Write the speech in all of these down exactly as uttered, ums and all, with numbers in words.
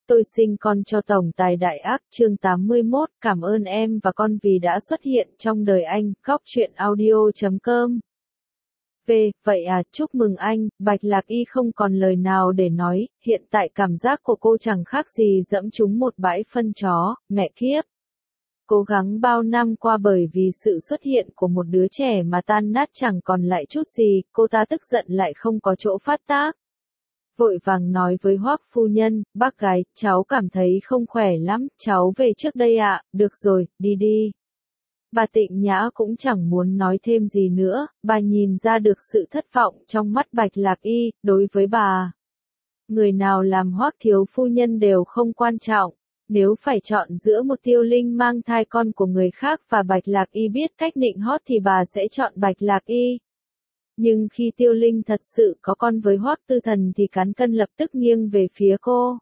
Tôi sinh con cho tổng tài đại ác, chương tám mươi mốt, cảm ơn em và con vì đã xuất hiện trong đời anh, góc truyện audio chấm com. V, vậy à, chúc mừng anh, Bạch Lạc Y không còn lời nào để nói, hiện tại cảm giác của cô chẳng khác gì dẫm trúng một bãi phân chó, mẹ kiếp. Cố gắng bao năm qua bởi vì sự xuất hiện của một đứa trẻ mà tan nát chẳng còn lại chút gì, cô ta tức giận lại không có chỗ phát tác. Vội vàng nói với Hoắc phu nhân, bác gái, cháu cảm thấy không khỏe lắm, cháu về trước đây ạ, được rồi, đi đi. Bà Tịnh Nhã cũng chẳng muốn nói thêm gì nữa, bà nhìn ra được sự thất vọng trong mắt Bạch Lạc Y, đối với bà. Người nào làm Hoắc thiếu phu nhân đều không quan trọng, nếu phải chọn giữa một Tiêu Linh mang thai con của người khác và Bạch Lạc Y biết cách nịnh hót thì bà sẽ chọn Bạch Lạc Y. Nhưng khi Tiêu Linh thật sự có con với Hoắc Tư Thần thì cán cân lập tức nghiêng về phía cô.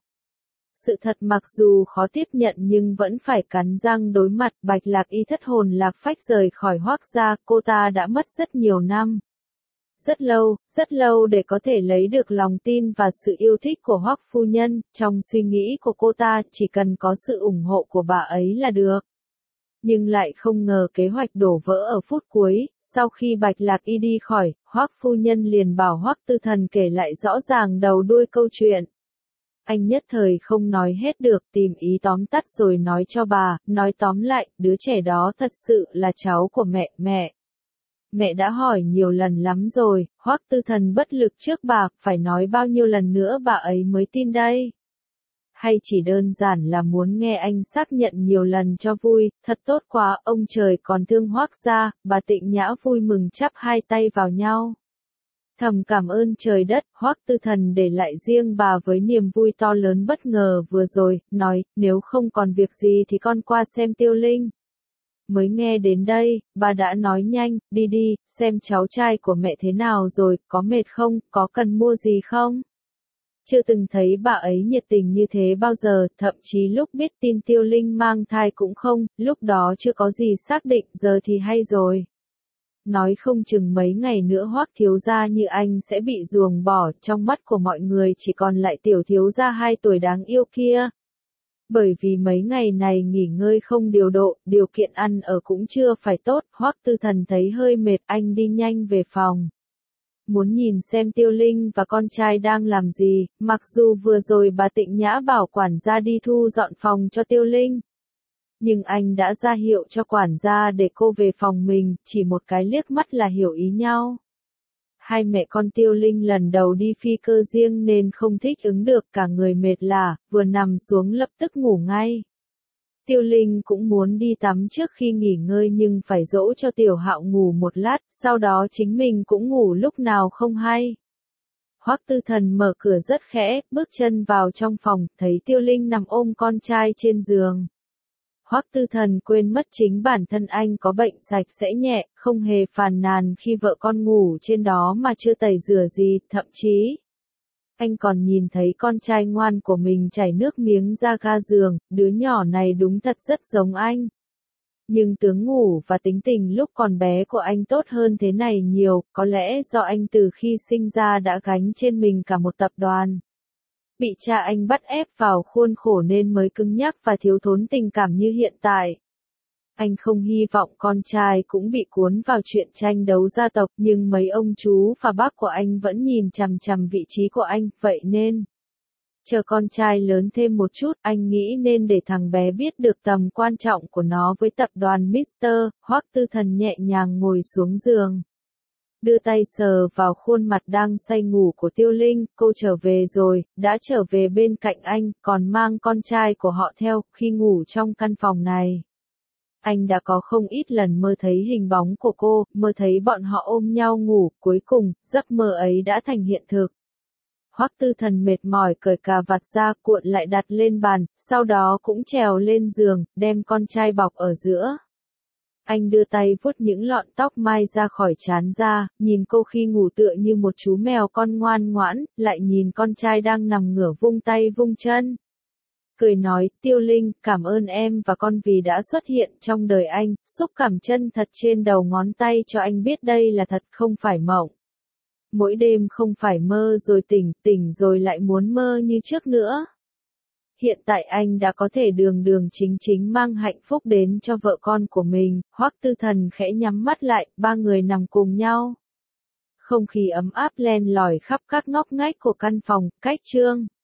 Sự thật mặc dù khó tiếp nhận nhưng vẫn phải cắn răng đối mặt. Bạch Lạc Y thất hồn lạc phách rời khỏi Hoắc gia, cô ta đã mất rất nhiều năm. Rất lâu, rất lâu để có thể lấy được lòng tin và sự yêu thích của Hoắc phu nhân, trong suy nghĩ của cô ta chỉ cần có sự ủng hộ của bà ấy là được. Nhưng lại không ngờ kế hoạch đổ vỡ ở phút cuối, sau khi Bạch Lạc Y đi khỏi, Hoắc phu nhân liền bảo Hoắc Tư Thần kể lại rõ ràng đầu đuôi câu chuyện. Anh nhất thời không nói hết được, tìm ý tóm tắt rồi nói cho bà, nói tóm lại, đứa trẻ đó thật sự là cháu của mẹ, mẹ. Mẹ đã hỏi nhiều lần lắm rồi, Hoắc Tư Thần bất lực trước bà, phải nói bao nhiêu lần nữa bà ấy mới tin đây. Hay chỉ đơn giản là muốn nghe anh xác nhận nhiều lần cho vui, thật tốt quá, ông trời còn thương Hoắc gia. Bà Tịnh Nhã vui mừng chắp hai tay vào nhau. Thầm cảm ơn trời đất, Hoắc Tư Thần để lại riêng bà với niềm vui to lớn bất ngờ vừa rồi, nói, nếu không còn việc gì thì con qua xem Tiêu Linh. Mới nghe đến đây, bà đã nói nhanh, đi đi, xem cháu trai của mẹ thế nào rồi, có mệt không, có cần mua gì không? Chưa từng thấy bà ấy nhiệt tình như thế bao giờ, thậm chí lúc biết tin Tiêu Linh mang thai cũng không, lúc đó chưa có gì xác định, giờ thì hay rồi. Nói không chừng mấy ngày nữa Hoắc thiếu gia như anh sẽ bị ruồng bỏ, trong mắt của mọi người chỉ còn lại tiểu thiếu gia hai tuổi đáng yêu kia. Bởi vì mấy ngày này nghỉ ngơi không điều độ, điều kiện ăn ở cũng chưa phải tốt, Hoắc Tư Thần thấy hơi mệt, anh đi nhanh về phòng. Muốn nhìn xem Tiêu Linh và con trai đang làm gì, mặc dù vừa rồi bà Tịnh Nhã bảo quản gia đi thu dọn phòng cho Tiêu Linh. Nhưng anh đã ra hiệu cho quản gia để cô về phòng mình, chỉ một cái liếc mắt là hiểu ý nhau. Hai mẹ con Tiêu Linh lần đầu đi phi cơ riêng nên không thích ứng được, cả người mệt lả, vừa nằm xuống lập tức ngủ ngay. Tiêu Linh cũng muốn đi tắm trước khi nghỉ ngơi nhưng phải dỗ cho Tiểu Hạo ngủ một lát, sau đó chính mình cũng ngủ lúc nào không hay. Hoắc Tư Thần mở cửa rất khẽ, bước chân vào trong phòng, thấy Tiêu Linh nằm ôm con trai trên giường. Hoắc Tư Thần quên mất chính bản thân anh có bệnh sạch sẽ nhẹ, không hề phàn nàn khi vợ con ngủ trên đó mà chưa tẩy rửa gì, thậm chí anh còn nhìn thấy con trai ngoan của mình chảy nước miếng ra ga giường, đứa nhỏ này đúng thật rất giống anh. Nhưng tướng ngủ và tính tình lúc còn bé của anh tốt hơn thế này nhiều, có lẽ do anh từ khi sinh ra đã gánh trên mình cả một tập đoàn. Bị cha anh bắt ép vào khuôn khổ nên mới cứng nhắc và thiếu thốn tình cảm như hiện tại. Anh không hy vọng con trai cũng bị cuốn vào chuyện tranh đấu gia tộc, nhưng mấy ông chú và bác của anh vẫn nhìn chằm chằm vị trí của anh, vậy nên chờ con trai lớn thêm một chút, anh nghĩ nên để thằng bé biết được tầm quan trọng của nó với tập đoàn mít-tơ. Hoắc Tư Thần nhẹ nhàng ngồi xuống giường, đưa tay sờ vào khuôn mặt đang say ngủ của Tiêu Linh, cô trở về rồi, đã trở về bên cạnh anh, còn mang con trai của họ theo, khi ngủ trong căn phòng này. Anh đã có không ít lần mơ thấy hình bóng của cô, mơ thấy bọn họ ôm nhau ngủ, cuối cùng, giấc mơ ấy đã thành hiện thực. Hoắc Tư Thần mệt mỏi cởi cà vạt ra, cuộn lại đặt lên bàn, sau đó cũng trèo lên giường, đem con trai bọc ở giữa. Anh đưa tay vuốt những lọn tóc mai ra khỏi trán ra, nhìn cô khi ngủ tựa như một chú mèo con ngoan ngoãn, lại nhìn con trai đang nằm ngửa vung tay vung chân. Cười nói, Tiêu Linh, cảm ơn em và con vì đã xuất hiện trong đời anh, xúc cảm chân thật trên đầu ngón tay cho anh biết đây là thật không phải mộng. Mỗi đêm không phải mơ rồi tỉnh, tỉnh rồi lại muốn mơ như trước nữa. hiện tại anh đã có thể đường đường chính chính mang hạnh phúc đến cho vợ con của mình. Hoắc Tư Thần khẽ nhắm mắt lại, ba người nằm cùng nhau. Không khí ấm áp len lỏi khắp các ngóc ngách của căn phòng, cách Trương